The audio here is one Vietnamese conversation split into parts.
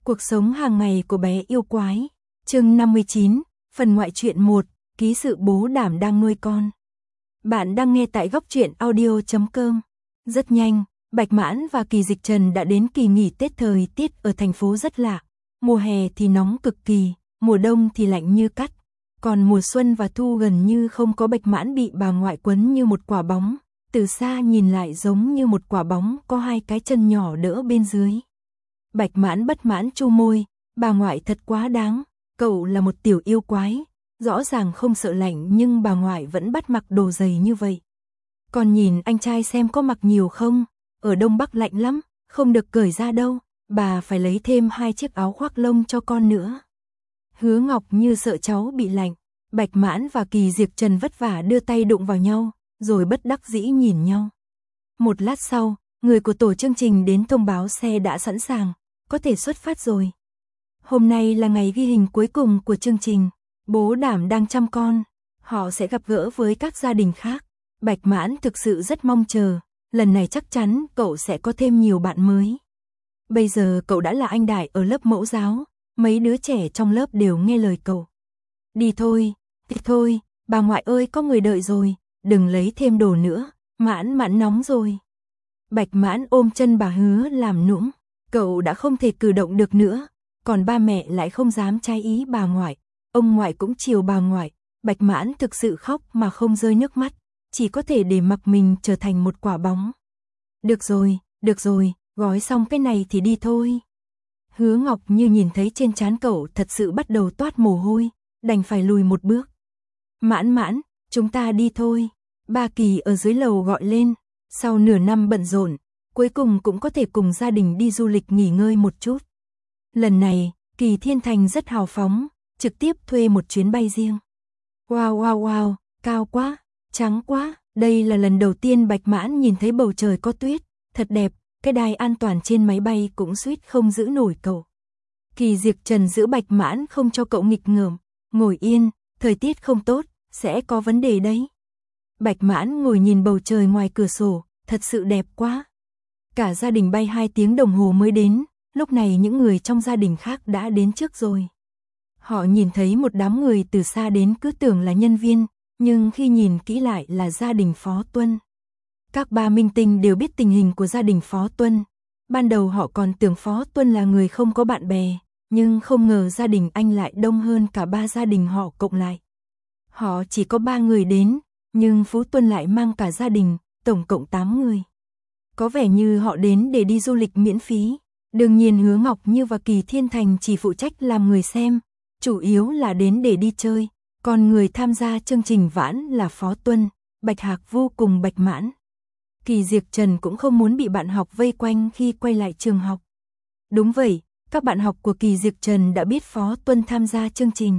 Cuộc sống hàng ngày của bé yêu quái. Chương 59, phần ngoại truyện 1, ký sự bố đảm đang nuôi con. Bạn đang nghe tại Góc Truyện Audio.com. Rất nhanh, Bạch Mãn và Kỳ Dịch Trần đã đến kỳ nghỉ Tết. Thời tiết ở thành phố rất lạ. Mùa hè thì nóng cực kỳ, mùa đông thì lạnh như cắt. Còn mùa xuân và thu gần như không có. Bạch Mãn bị bà ngoại quấn như một quả bóng. Từ xa nhìn lại giống như một quả bóng có hai cái chân nhỏ đỡ bên dưới. Bạch Mãn bất mãn chu môi, bà ngoại thật quá đáng, cậu là một tiểu yêu quái, rõ ràng không sợ lạnh nhưng bà ngoại vẫn bắt mặc đồ dày như vậy. Còn nhìn anh trai xem có mặc nhiều không, ở Đông Bắc lạnh lắm, không được cởi ra đâu, bà phải lấy thêm 2 chiếc áo khoác lông cho con nữa. Hứa Ngọc như sợ cháu bị lạnh, Bạch Mãn và Kỳ Diệp Trần vất vả đưa tay đụng vào nhau, rồi bất đắc dĩ nhìn nhau. Một lát sau, người của tổ chương trình đến thông báo xe đã sẵn sàng, có thể xuất phát rồi. Hôm nay là ngày ghi hình cuối cùng của chương trình, bố đảm đang chăm con, họ sẽ gặp gỡ với các gia đình khác. Bạch Mãn thực sự rất mong chờ, lần này chắc chắn cậu sẽ có thêm nhiều bạn mới. Bây giờ cậu đã là anh đại ở lớp mẫu giáo, mấy đứa trẻ trong lớp đều nghe lời cậu. Đi thôi, bà ngoại ơi có người đợi rồi, đừng lấy thêm đồ nữa, Mãn nóng rồi. Bạch Mãn ôm chân bà Hứa làm nũng, cậu đã không thể cử động được nữa, còn ba mẹ lại không dám trái ý bà ngoại, ông ngoại cũng chiều bà ngoại. Bạch Mãn thực sự khóc mà không rơi nước mắt, chỉ có thể để mặc mình trở thành một quả bóng. Được rồi, gói xong cái này thì đi thôi. Hứa Ngọc như nhìn thấy trên trán cậu thật sự bắt đầu toát mồ hôi, đành phải lùi một bước. Mãn, chúng ta đi thôi. Ba Kỳ ở dưới lầu gọi lên, sau nửa năm bận rộn, cuối cùng cũng có thể cùng gia đình đi du lịch nghỉ ngơi một chút. Lần này, Kỳ Thiên Thành rất hào phóng, trực tiếp thuê một chuyến bay riêng. Wow, cao quá, trắng quá, đây là lần đầu tiên Bạch Mãn nhìn thấy bầu trời có tuyết, thật đẹp, cái đài an toàn trên máy bay cũng suýt không giữ nổi cậu. Kỳ Diệp Trần giữ Bạch Mãn không cho cậu nghịch ngợm, ngồi yên, thời tiết không tốt, sẽ có vấn đề đấy. Bạch Mãn ngồi nhìn bầu trời ngoài cửa sổ, thật sự đẹp quá. Cả gia đình bay 2 tiếng đồng hồ mới đến, lúc này những người trong gia đình khác đã đến trước rồi. Họ nhìn thấy một đám người từ xa đến cứ tưởng là nhân viên, nhưng khi nhìn kỹ lại là gia đình Phó Tuân. Các ba minh tinh đều biết tình hình của gia đình Phó Tuân. Ban đầu họ còn tưởng Phó Tuân là người không có bạn bè, nhưng không ngờ gia đình anh lại đông hơn cả 3 gia đình họ cộng lại. Họ chỉ có 3 người đến, nhưng Phú Tuân lại mang cả gia đình, tổng cộng 8 người. Có vẻ như họ đến để đi du lịch miễn phí. Đương nhiên Hứa Ngọc Như và Kỳ Thiên Thành chỉ phụ trách làm người xem, chủ yếu là đến để đi chơi, còn người tham gia chương trình vãn là Phó Tuân, Bạch Hạc vô cùng Bạch Mãn. Kỳ Diệp Trần cũng không muốn bị bạn học vây quanh khi quay lại trường học. Đúng vậy, các bạn học của Kỳ Diệp Trần đã biết Phó Tuân tham gia chương trình.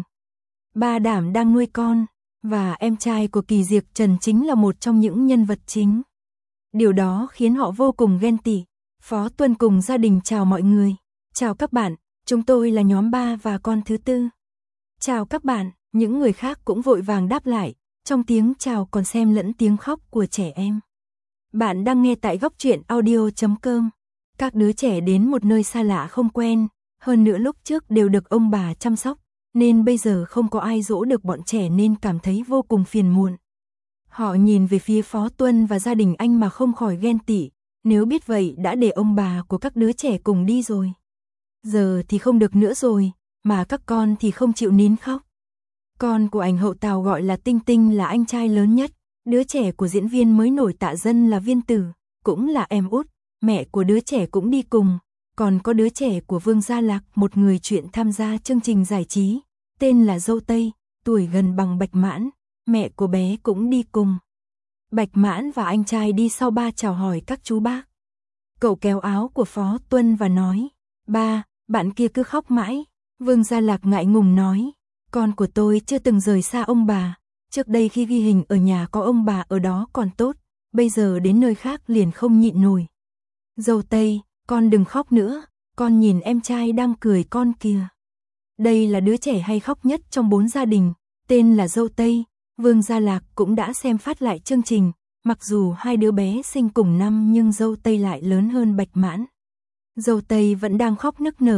Ba đảm đang nuôi con, và em trai của Kỳ Diệp Trần chính là một trong những nhân vật chính. Điều đó khiến họ vô cùng ghen tị. Phó Tuân cùng gia đình chào mọi người. Chào các bạn, chúng tôi là nhóm 3 và con thứ 4. Chào các bạn, những người khác cũng vội vàng đáp lại, trong tiếng chào còn xen lẫn tiếng khóc của trẻ em. Bạn đang nghe tại Góc Truyện Audio.com. Các đứa trẻ đến một nơi xa lạ không quen, hơn nữa lúc trước đều được ông bà chăm sóc, nên bây giờ không có ai dỗ được bọn trẻ nên cảm thấy vô cùng phiền muộn. Họ nhìn về phía Phó Tuân và gia đình anh mà không khỏi ghen tị, nếu biết vậy đã để ông bà của các đứa trẻ cùng đi rồi. Giờ thì không được nữa rồi, mà các con thì không chịu nín khóc. Con của ảnh Hậu Tào gọi là Tinh Tinh là anh trai lớn nhất, đứa trẻ của diễn viên mới nổi Tạ Dân là Viên Tử, cũng là em út, mẹ của đứa trẻ cũng đi cùng. Còn có đứa trẻ của Vương Gia Lạc, một người chuyện tham gia chương trình giải trí, tên là Dâu Tây, tuổi gần bằng Bạch Mãn, mẹ của bé cũng đi cùng. Bạch Mãn và anh trai đi sau ba chào hỏi các chú bác. Cậu kéo áo của Phó Tuân và nói, ba, bạn kia cứ khóc mãi. Vương Gia Lạc ngại ngùng nói, con của tôi chưa từng rời xa ông bà, trước đây khi ghi hình ở nhà có ông bà ở đó còn tốt, bây giờ đến nơi khác liền không nhịn nổi. Dâu Tây, con đừng khóc nữa, con nhìn em trai đang cười con kìa. Đây là đứa trẻ hay khóc nhất trong 4 gia đình, tên là Dâu Tây. Vương Gia Lạc cũng đã xem phát lại chương trình, mặc dù hai đứa bé sinh cùng năm nhưng Dâu Tây lại lớn hơn Bạch Mãn. Dâu Tây vẫn đang khóc nức nở,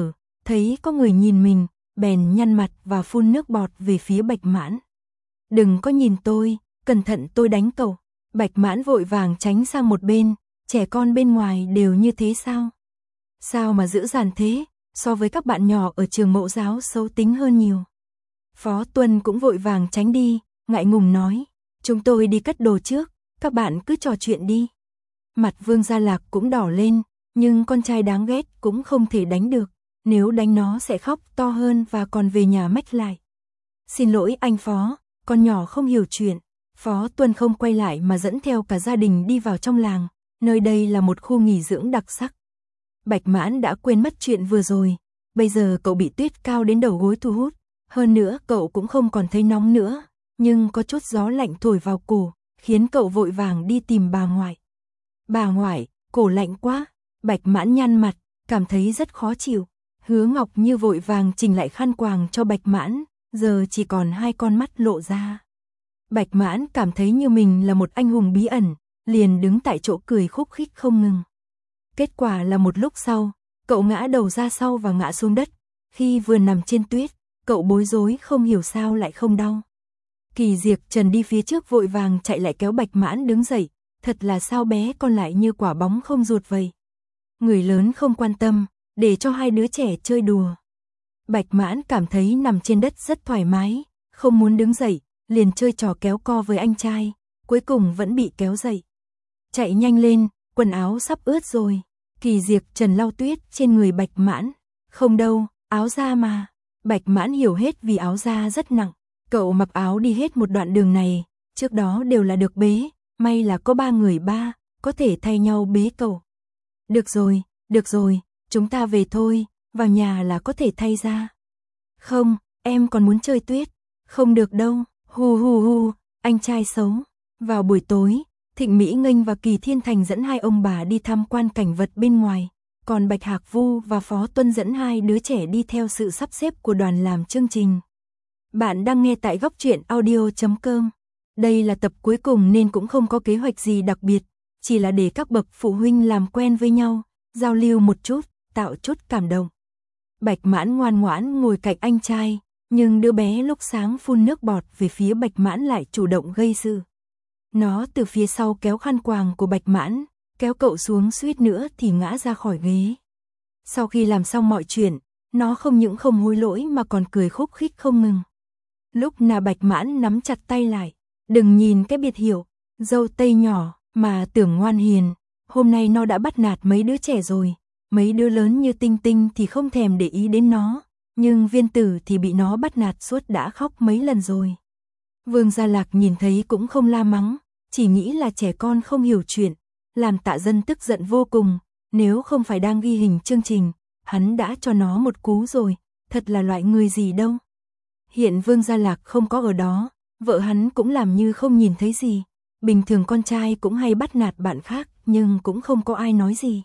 thấy có người nhìn mình, bèn nhăn mặt và phun nước bọt về phía Bạch Mãn. Đừng có nhìn tôi, cẩn thận tôi đánh cậu. Bạch Mãn vội vàng tránh sang một bên, trẻ con bên ngoài đều như thế sao? Sao mà dữ dằn thế, so với các bạn nhỏ ở trường mẫu giáo xấu tính hơn nhiều. Phó Tuân cũng vội vàng tránh đi, ngại ngùng nói, chúng tôi đi cất đồ trước, các bạn cứ trò chuyện đi. Mặt Vương Gia Lạc cũng đỏ lên, nhưng con trai đáng ghét cũng không thể đánh được, nếu đánh nó sẽ khóc to hơn và còn về nhà mách lại. Xin lỗi anh Phó, con nhỏ không hiểu chuyện. Phó Tuân không quay lại mà dẫn theo cả gia đình đi vào trong làng, nơi đây là một khu nghỉ dưỡng đặc sắc. Bạch Mãn đã quên mất chuyện vừa rồi, bây giờ cậu bị tuyết cao đến đầu gối thu hút, hơn nữa cậu cũng không còn thấy nóng nữa, nhưng có chút gió lạnh thổi vào cổ, khiến cậu vội vàng đi tìm bà ngoại. Bà ngoại, cổ lạnh quá. Bạch Mãn nhăn mặt, cảm thấy rất khó chịu. Hứa Ngọc Như vội vàng chỉnh lại khăn quàng cho Bạch Mãn, giờ chỉ còn hai con mắt lộ ra. Bạch Mãn cảm thấy như mình là một anh hùng bí ẩn, liền đứng tại chỗ cười khúc khích không ngừng. Kết quả là một lúc sau, cậu ngã đầu ra sau và ngã xuống đất. Khi vừa nằm trên tuyết, cậu bối rối không hiểu sao lại không đau. Kỳ Diệc Trần đi phía trước vội vàng chạy lại kéo Bạch Mãn đứng dậy, thật là sao bé con lại như quả bóng không ruột vậy. Người lớn không quan tâm, để cho hai đứa trẻ chơi đùa. Bạch Mãn cảm thấy nằm trên đất rất thoải mái, không muốn đứng dậy, liền chơi trò kéo co với anh trai, cuối cùng vẫn bị kéo dậy. Chạy nhanh lên, quần áo sắp ướt rồi. Kỳ Diệc Trần lau tuyết trên người Bạch Mãn. Không đâu, áo da mà. Bạch Mãn hiểu hết vì áo da rất nặng. Cậu mặc áo đi hết một đoạn đường này, trước đó đều là được bế, may là có ba người có thể thay nhau bế cậu. Được rồi, chúng ta về thôi, vào nhà là có thể thay ra. Không, em còn muốn chơi tuyết. Không được đâu, hu, anh trai xấu. Vào buổi tối, Thịnh Mỹ Nghênh và Kỳ Thiên Thành dẫn hai ông bà đi tham quan cảnh vật bên ngoài, còn Bạch Hạc Vu và Phó Tuân dẫn hai đứa trẻ đi theo sự sắp xếp của đoàn làm chương trình. Bạn đang nghe tại góc truyện audio.com. Đây là tập cuối cùng nên cũng không có kế hoạch gì đặc biệt, chỉ là để các bậc phụ huynh làm quen với nhau, giao lưu một chút, tạo chút cảm động. Bạch Mãn ngoan ngoãn ngồi cạnh anh trai, nhưng đứa bé lúc sáng phun nước bọt về phía Bạch Mãn lại chủ động gây sự. Nó từ phía sau kéo khăn quàng của Bạch Mãn, kéo cậu xuống suýt nữa thì ngã ra khỏi ghế. Sau khi làm xong mọi chuyện, nó không những không hối lỗi mà còn cười khúc khích không ngừng. Lúc nào Bạch Mãn nắm chặt tay lại, đừng nhìn cái biệt hiệu, dâu tây nhỏ, mà tưởng ngoan hiền, hôm nay nó đã bắt nạt mấy đứa trẻ rồi, mấy đứa lớn như Tinh Tinh thì không thèm để ý đến nó, nhưng Viên Tử thì bị nó bắt nạt suốt đã khóc mấy lần rồi. Vương Gia Lạc nhìn thấy cũng không la mắng, chỉ nghĩ là trẻ con không hiểu chuyện, làm Tạ Dân tức giận vô cùng, nếu không phải đang ghi hình chương trình, hắn đã cho nó một cú rồi, thật là loại người gì đâu. Hiện Vương Gia Lạc không có ở đó, vợ hắn cũng làm như không nhìn thấy gì, bình thường con trai cũng hay bắt nạt bạn khác nhưng cũng không có ai nói gì.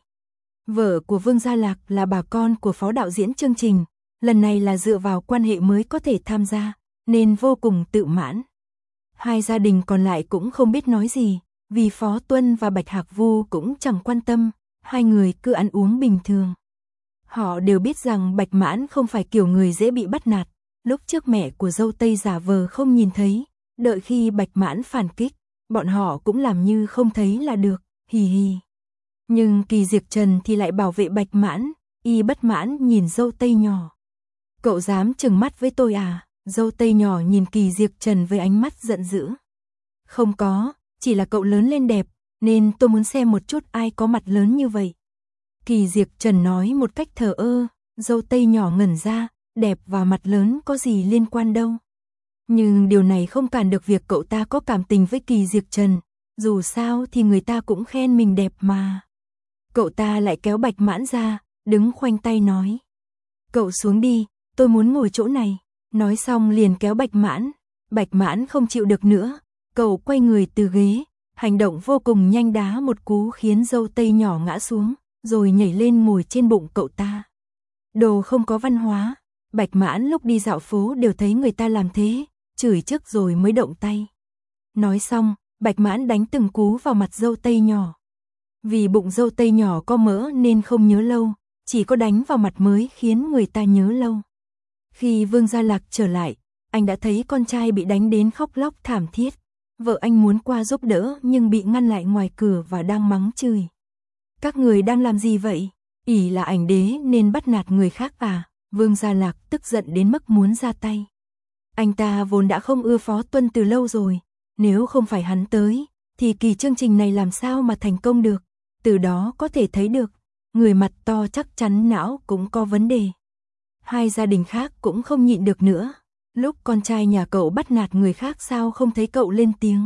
Vợ của Vương Gia Lạc là bà con của phó đạo diễn chương trình, lần này là dựa vào quan hệ mới có thể tham gia, nên vô cùng tự mãn. Hai gia đình còn lại cũng không biết nói gì, vì Phó Tuân và Bạch Hạc Vu cũng chẳng quan tâm, hai người cứ ăn uống bình thường. Họ đều biết rằng Bạch Mãn không phải kiểu người dễ bị bắt nạt, lúc trước mẹ của dâu tây giả vờ không nhìn thấy, đợi khi Bạch Mãn phản kích, bọn họ cũng làm như không thấy là được, hì hì. Nhưng Kỳ Diệc Trần thì lại bảo vệ Bạch Mãn, y bất mãn nhìn dâu tây nhỏ. Cậu dám trừng mắt với tôi à? Dâu tây nhỏ nhìn Kỳ Diệc Trần với ánh mắt giận dữ. Không có, chỉ là cậu lớn lên đẹp, nên tôi muốn xem một chút ai có mặt lớn như vậy. Kỳ Diệc Trần nói một cách thờ ơ, dâu tây nhỏ ngẩn ra, đẹp và mặt lớn có gì liên quan đâu. Nhưng điều này không cản được việc cậu ta có cảm tình với Kỳ Diệc Trần, dù sao thì người ta cũng khen mình đẹp mà. Cậu ta lại kéo Bạch Mãn ra, đứng khoanh tay nói. Cậu xuống đi, tôi muốn ngồi chỗ này. Nói xong liền kéo Bạch Mãn không chịu được nữa, cậu quay người từ ghế, hành động vô cùng nhanh đá một cú khiến dâu tây nhỏ ngã xuống, rồi nhảy lên ngồi trên bụng cậu ta. Đồ không có văn hóa, Bạch Mãn lúc đi dạo phố đều thấy người ta làm thế, chửi trước rồi mới động tay. Nói xong, Bạch Mãn đánh từng cú vào mặt dâu tây nhỏ. Vì bụng dâu tây nhỏ có mỡ nên không nhớ lâu, chỉ có đánh vào mặt mới khiến người ta nhớ lâu. Khi Vương Gia Lạc trở lại, anh đã thấy con trai bị đánh đến khóc lóc thảm thiết. Vợ anh muốn qua giúp đỡ nhưng bị ngăn lại ngoài cửa và đang mắng chửi. Các người đang làm gì vậy? Ỷ là ảnh đế nên bắt nạt người khác à? Vương Gia Lạc tức giận đến mức muốn ra tay. Anh ta vốn đã không ưa Phó Tuân từ lâu rồi. Nếu không phải hắn tới, thì kỳ chương trình này làm sao mà thành công được? Từ đó có thể thấy được, người mặt to chắc chắn não cũng có vấn đề. Hai gia đình khác cũng không nhịn được nữa. Lúc con trai nhà cậu bắt nạt người khác sao không thấy cậu lên tiếng?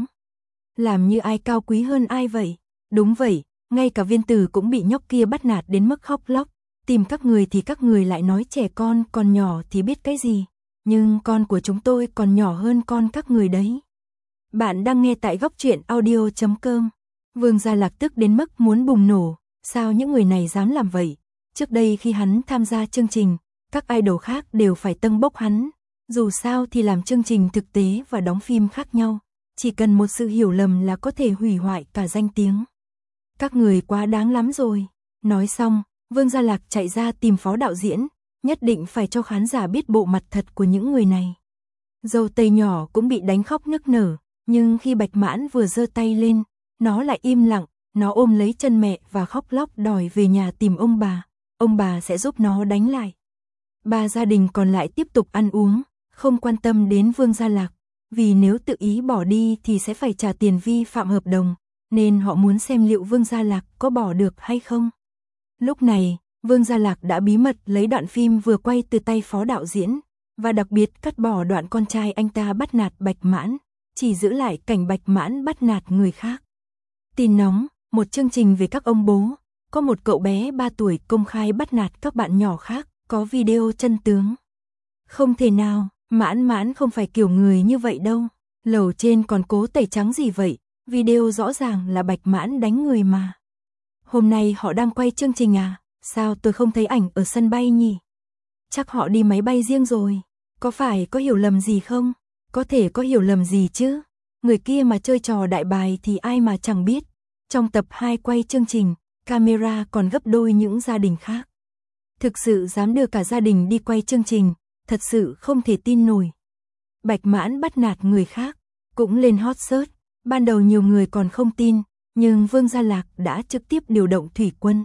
Làm như ai cao quý hơn ai vậy? Đúng vậy, ngay cả Viên Tử cũng bị nhóc kia bắt nạt đến mức khóc lóc. Tìm các người thì các người lại nói trẻ con còn nhỏ thì biết cái gì. Nhưng con của chúng tôi còn nhỏ hơn con các người đấy. Bạn đang nghe tại góc truyện audio.com. Vương Gia Lạc tức đến mức muốn bùng nổ. Sao những người này dám làm vậy? Trước đây khi hắn tham gia chương trình, các idol khác đều phải tâng bốc hắn. Dù sao thì làm chương trình thực tế và đóng phim khác nhau. Chỉ cần một sự hiểu lầm là có thể hủy hoại cả danh tiếng. Các người quá đáng lắm rồi. Nói xong, Vương Gia Lạc chạy ra tìm phó đạo diễn. Nhất định phải cho khán giả biết bộ mặt thật của những người này. Dâu tây nhỏ cũng bị đánh khóc nức nở. Nhưng khi Bạch Mãn vừa giơ tay lên, nó lại im lặng. Nó ôm lấy chân mẹ và khóc lóc đòi về nhà tìm ông bà. Ông bà sẽ giúp nó đánh lại. Ba gia đình còn lại tiếp tục ăn uống, không quan tâm đến Vương Gia Lạc. Vì nếu tự ý bỏ đi thì sẽ phải trả tiền vi phạm hợp đồng, nên họ muốn xem liệu Vương Gia Lạc có bỏ được hay không. Lúc này, Vương Gia Lạc đã bí mật lấy đoạn phim vừa quay từ tay phó đạo diễn, và đặc biệt cắt bỏ đoạn con trai anh ta bắt nạt Bạch Mãn, chỉ giữ lại cảnh Bạch Mãn bắt nạt người khác. Tin nóng, một chương trình về các ông bố, có một cậu bé 3 tuổi công khai bắt nạt các bạn nhỏ khác, có video chân tướng. Không thể nào, Mãn Mãn không phải kiểu người như vậy đâu. Lầu trên còn cố tẩy trắng gì vậy, video rõ ràng là Bạch Mãn đánh người mà. Hôm nay họ đang quay chương trình à, sao tôi không thấy ảnh ở sân bay nhỉ? Chắc họ đi máy bay riêng rồi, có phải có hiểu lầm gì không? Có thể có hiểu lầm gì chứ, người kia mà chơi trò đại bài thì ai mà chẳng biết. Trong tập 2 quay chương trình, camera còn gấp đôi những gia đình khác. Thực sự dám đưa cả gia đình đi quay chương trình, thật sự không thể tin nổi. Bạch Mãn bắt nạt người khác, cũng lên hot search, ban đầu nhiều người còn không tin, nhưng Vương Gia Lạc đã trực tiếp điều động thủy quân.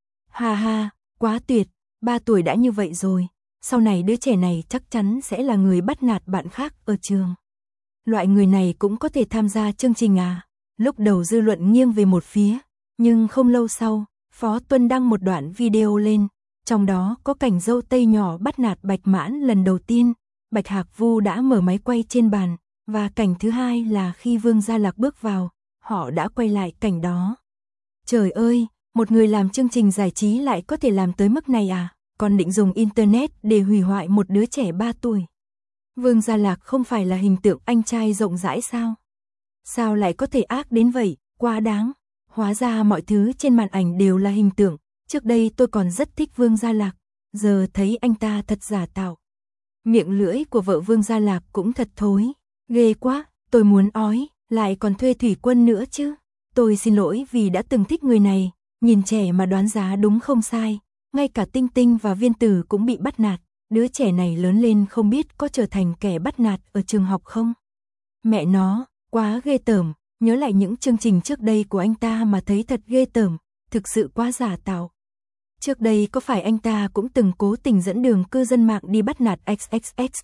Ha ha, quá tuyệt, 3 tuổi đã như vậy rồi, sau này đứa trẻ này chắc chắn sẽ là người bắt nạt bạn khác ở trường. Loại người này cũng có thể tham gia chương trình à? Lúc đầu dư luận nghiêng về một phía, nhưng không lâu sau, Phó Tuân đăng một đoạn video lên, trong đó có cảnh dâu tây nhỏ bắt nạt Bạch Mãn lần đầu tiên, Bạch Hạc Vu đã mở máy quay trên bàn, và cảnh thứ hai là khi Vương Gia Lạc bước vào, họ đã quay lại cảnh đó. Trời ơi, một người làm chương trình giải trí lại có thể làm tới mức này à, còn định dùng internet để hủy hoại một đứa trẻ 3 tuổi. Vương Gia Lạc không phải là hình tượng anh trai rộng rãi sao? Sao lại có thể ác đến vậy, quá đáng. Hóa ra mọi thứ trên màn ảnh đều là hình tượng, trước đây tôi còn rất thích Vương Gia Lạc, giờ thấy anh ta thật giả tạo. Miệng lưỡi của vợ Vương Gia Lạc cũng thật thối, ghê quá, tôi muốn ói, lại còn thuê thủy quân nữa chứ. Tôi xin lỗi vì đã từng thích người này, nhìn trẻ mà đoán giá đúng không sai, ngay cả Tinh Tinh và Viên Tử cũng bị bắt nạt, đứa trẻ này lớn lên không biết có trở thành kẻ bắt nạt ở trường học không. Mẹ nó, quá ghê tởm, nhớ lại những chương trình trước đây của anh ta mà thấy thật ghê tởm, thực sự quá giả tạo. Trước đây có phải anh ta cũng từng cố tình dẫn đường cư dân mạng đi bắt nạt XXX,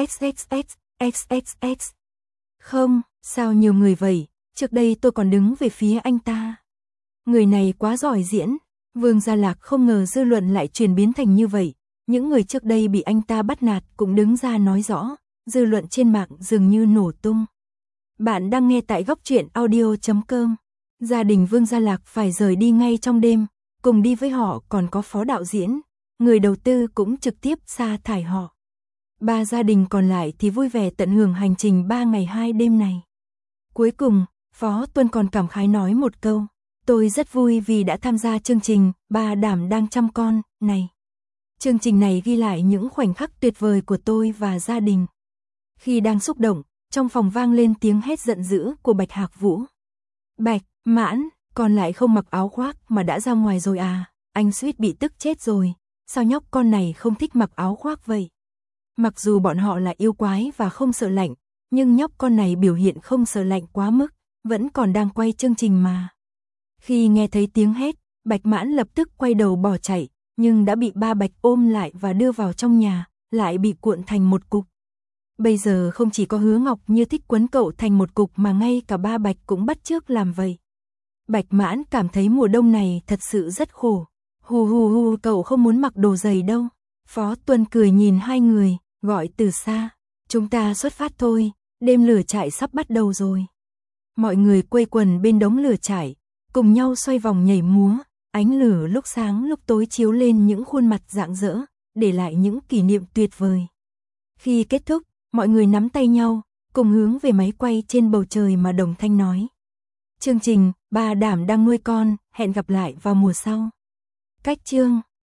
XXX, XXX? Không, sao nhiều người vậy, trước đây tôi còn đứng về phía anh ta. Người này quá giỏi diễn, Vương Gia Lạc không ngờ dư luận lại chuyển biến thành như vậy. Những người trước đây bị anh ta bắt nạt cũng đứng ra nói rõ, dư luận trên mạng dường như nổ tung. Bạn đang nghe tại góc truyện audio.com. Gia đình Vương Gia Lạc phải rời đi ngay trong đêm, cùng đi với họ còn có phó đạo diễn, người đầu tư cũng trực tiếp sa thải họ. 3 gia đình còn lại thì vui vẻ tận hưởng hành trình 3 ngày 2 đêm này. Cuối cùng, Phó Tuân còn cảm khái nói một câu, tôi rất vui vì đã tham gia chương trình Bà Đảm đang chăm con này. Chương trình này ghi lại những khoảnh khắc tuyệt vời của tôi và gia đình. Khi đang xúc động, trong phòng vang lên tiếng hét giận dữ của Bạch Hạc Vũ. Bạch Mãn, con lại không mặc áo khoác mà đã ra ngoài rồi à? anh suýt bị tức chết rồi, sao nhóc con này không thích mặc áo khoác vậy? Mặc dù bọn họ là yêu quái và không sợ lạnh, nhưng nhóc con này biểu hiện không sợ lạnh quá mức, vẫn còn đang quay chương trình mà. Khi nghe thấy tiếng hét, Bạch Mãn lập tức quay đầu bỏ chạy, nhưng đã bị ba Bạch ôm lại và đưa vào trong nhà, lại bị cuộn thành một cục. Bây giờ không chỉ có Hứa Ngọc Như thích quấn cậu thành một cục mà ngay cả ba Bạch cũng bắt chước làm vậy. Bạch Mãn cảm thấy mùa đông này thật sự rất khổ. Hù hù hù, cậu không muốn mặc đồ dày đâu. Phó Tuân cười nhìn hai người, gọi từ xa. Chúng ta xuất phát thôi, đêm lửa trại sắp bắt đầu rồi. Mọi người quây quần bên đống lửa trại, cùng nhau xoay vòng nhảy múa. Ánh lửa lúc sáng lúc tối chiếu lên những khuôn mặt rạng rỡ, để lại những kỷ niệm tuyệt vời. Khi kết thúc, mọi người nắm tay nhau, cùng hướng về máy quay trên bầu trời mà đồng thanh nói. Chương trình, Bà Đảm đang nuôi con, hẹn gặp lại vào mùa sau. Cách chương